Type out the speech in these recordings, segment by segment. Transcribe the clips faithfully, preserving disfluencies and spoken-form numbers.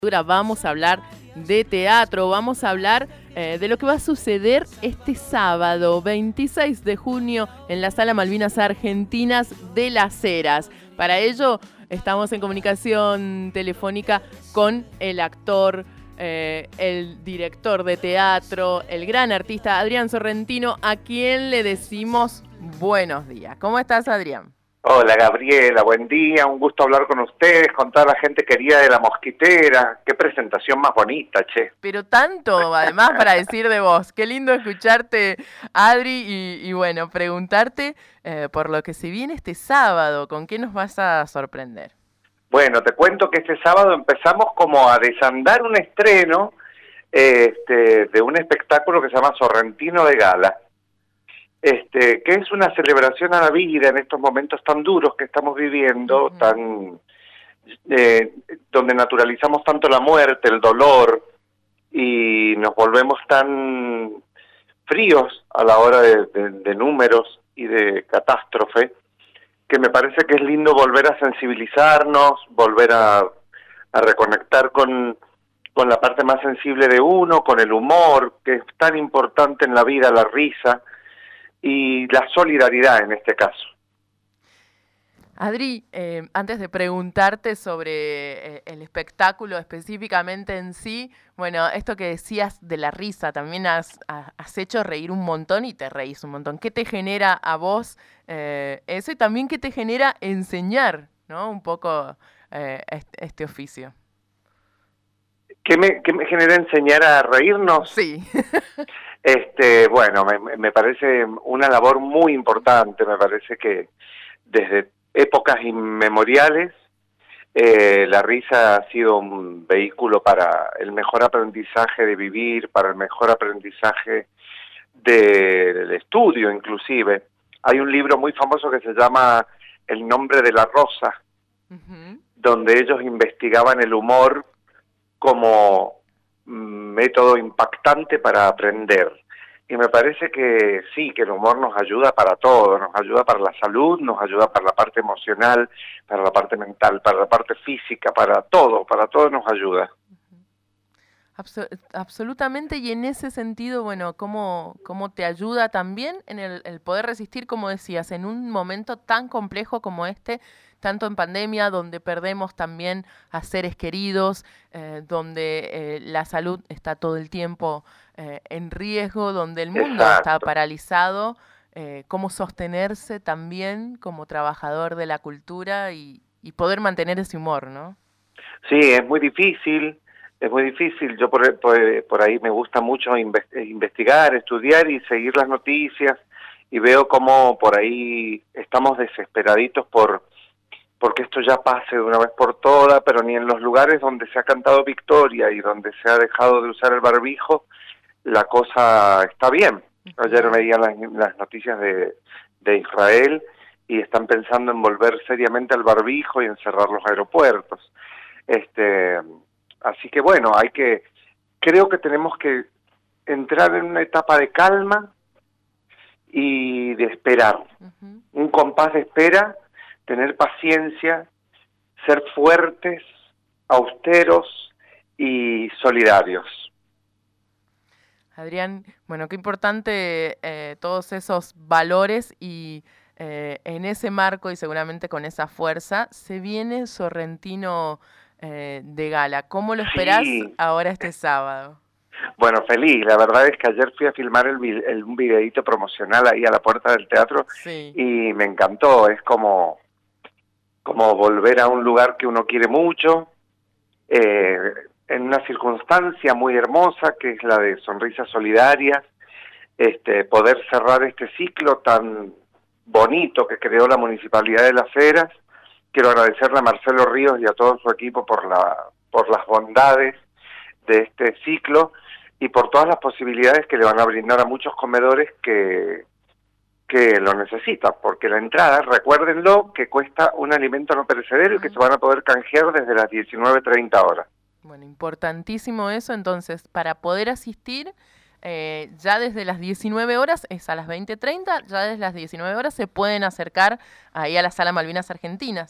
Vamos a hablar de teatro, vamos a hablar eh, de lo que va a suceder este sábado veintiséis de junio en la Sala Malvinas Argentinas de Las Heras. Para ello estamos en comunicación telefónica con el actor, eh, el director de teatro, el gran artista Adrián Sorrentino, a quien le decimos buenos días. ¿Cómo estás, Adrián? Hola Gabriela, buen día, un gusto hablar con ustedes, con toda la gente querida de La Mosquitera. Qué presentación más bonita, che. Pero tanto, además, para decir de vos. Qué lindo escucharte, Adri, y, y bueno, preguntarte eh, por lo que se viene este sábado. ¿Con qué nos vas a sorprender? Bueno, te cuento que este sábado empezamos como a desandar un estreno este, de un espectáculo que se llama Sorrentino de Gala. Este, que es una celebración a la vida en estos momentos tan duros que estamos viviendo, uh-huh. tan eh, donde naturalizamos tanto la muerte, el dolor, y nos volvemos tan fríos a la hora de, de, de números y de catástrofe, que me parece que es lindo volver a sensibilizarnos, volver a, a reconectar con, con la parte más sensible de uno, con el humor, que es tan importante en la vida, la risa, y la solidaridad en este caso. Adri, eh, antes de preguntarte sobre eh, el espectáculo específicamente en sí, bueno, esto que decías de la risa, también has, has hecho reír un montón y te reís un montón. ¿Qué te genera a vos eh, eso y también qué te genera enseñar, ¿no? Un poco eh, este, este oficio. ¿Qué me, qué me genera enseñar a reírnos? Sí. Este, bueno, me, me parece una labor muy importante, me parece que desde épocas inmemoriales eh, la risa ha sido un vehículo para el mejor aprendizaje de vivir, para el mejor aprendizaje de, del estudio inclusive. Hay un libro muy famoso que se llama El nombre de la rosa, uh-huh. donde ellos investigaban el humor como método impactante para aprender. Y me parece que sí, que el humor nos ayuda para todo, nos ayuda para la salud, nos ayuda para la parte emocional, para la parte mental, para la parte física, para todo, para todo nos ayuda. Absol- absolutamente, y en ese sentido, bueno, ¿cómo, cómo te ayuda también en el, el poder resistir, como decías, en un momento tan complejo como este, tanto en pandemia, donde perdemos también a seres queridos, eh, donde eh, la salud está todo el tiempo eh, en riesgo, donde el mundo Exacto. está paralizado, eh, cómo sostenerse también como trabajador de la cultura y, y poder mantener ese humor, ¿no? Sí, es muy difícil. Es muy difícil, yo por, por, por ahí me gusta mucho investigar, estudiar y seguir las noticias, y veo cómo por ahí estamos desesperaditos por porque esto ya pase de una vez por todas, pero ni en los lugares donde se ha cantado victoria y donde se ha dejado de usar el barbijo, la cosa está bien. Ayer veía las, las noticias de, de Israel y están pensando en volver seriamente al barbijo y en cerrar los aeropuertos. Este... Así que bueno, hay que, creo que tenemos que entrar en una etapa de calma y de esperar. Uh-huh. Un compás de espera, tener paciencia, ser fuertes, austeros y solidarios. Adrián, bueno, qué importante eh, todos esos valores y eh, en ese marco y seguramente con esa fuerza se viene Sorrentino Eh, de Gala. ¿Cómo lo esperás sí. ahora este sábado? Bueno, feliz. La verdad es que ayer fui a filmar el, el, un videíto promocional ahí a la puerta del teatro sí. y me encantó. Es como, como volver a un lugar que uno quiere mucho, eh, en una circunstancia muy hermosa que es la de Sonrisas Solidarias, este, poder cerrar este ciclo tan bonito que creó la Municipalidad de Las Heras. Quiero agradecerle a Marcelo Ríos y a todo su equipo por la por las bondades de este ciclo y por todas las posibilidades que le van a brindar a muchos comedores que, que lo necesitan, porque la entrada, recuérdenlo, que cuesta un alimento no perecedero y que se van a poder canjear desde las diecinueve treinta horas. Bueno, importantísimo eso, entonces, para poder asistir, eh, ya desde las diecinueve horas, es a las veinte treinta, ya desde las diecinueve horas se pueden acercar ahí a la Sala Malvinas Argentinas.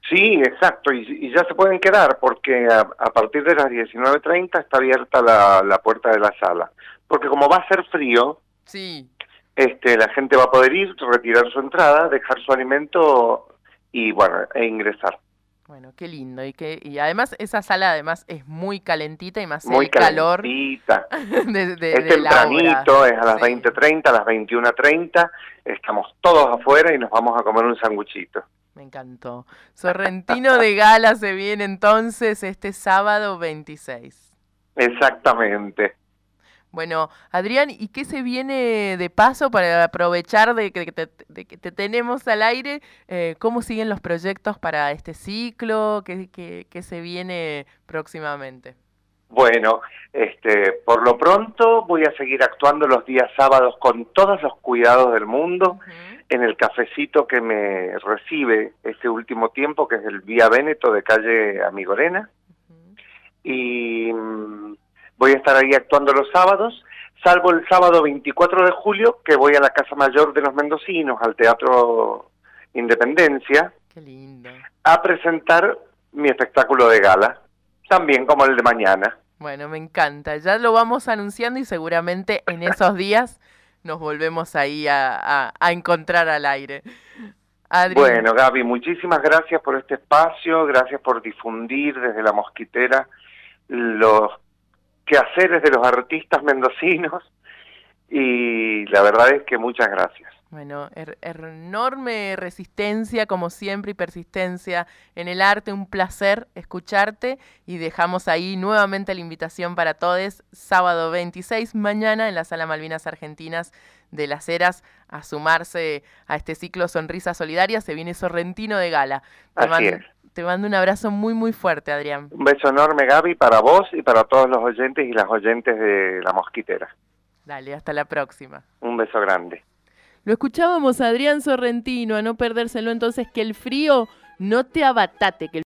Sí, exacto, y, y ya se pueden quedar porque a, a partir de las diecinueve treinta está abierta la, la puerta de la sala. Porque como va a ser frío, Sí. este, la gente va a poder ir, retirar su entrada, dejar su alimento y bueno, e ingresar. Bueno, qué lindo. Y que y además esa sala además es muy calentita y más Muy el calor calentita. de, de, Es de la obra. tempranito, es a las Sí. veinte treinta, a las veintiuna treinta, estamos todos afuera y nos vamos a comer un sanguchito. Me encantó. Sorrentino de Gala se viene entonces este sábado veintiséis. Exactamente. Bueno, Adrián, ¿y qué se viene de paso para aprovechar de que te, de que te tenemos al aire? Eh, ¿Cómo siguen los proyectos para este ciclo? ¿Qué, qué, qué se viene próximamente? Bueno, este, por lo pronto voy a seguir actuando los días sábados con todos los cuidados del mundo Uh-huh. en el cafecito que me recibe este último tiempo, que es el Vía Véneto de calle Amigorena. Uh-huh. Y mmm, voy a estar ahí actuando los sábados, salvo el sábado veinticuatro de julio, que voy a la Casa Mayor de los Mendocinos, al Teatro Independencia, Qué lindo. a presentar mi espectáculo de gala, también como el de mañana. Bueno, me encanta. Ya lo vamos anunciando y seguramente en esos días nos volvemos ahí a, a, a encontrar al aire. Adri. Bueno, Gaby, muchísimas gracias por este espacio, gracias por difundir desde La Mosquitera los quehaceres de los artistas mendocinos y la verdad es que muchas gracias. Bueno, er, enorme resistencia como siempre y persistencia en el arte, un placer escucharte y dejamos ahí nuevamente la invitación para todos, sábado veintiséis, mañana en la Sala Malvinas Argentinas de Las Heras a sumarse a este ciclo Sonrisas Solidarias, se viene Sorrentino de Gala. Te Así mando, es. Te mando un abrazo muy muy fuerte, Adrián. Un beso enorme, Gaby, para vos y para todos los oyentes y las oyentes de La Mosquitera. Dale, hasta la próxima. Un beso grande. Lo escuchábamos a Adrián Sorrentino, a no perdérselo entonces, que el frío no te abatate, que el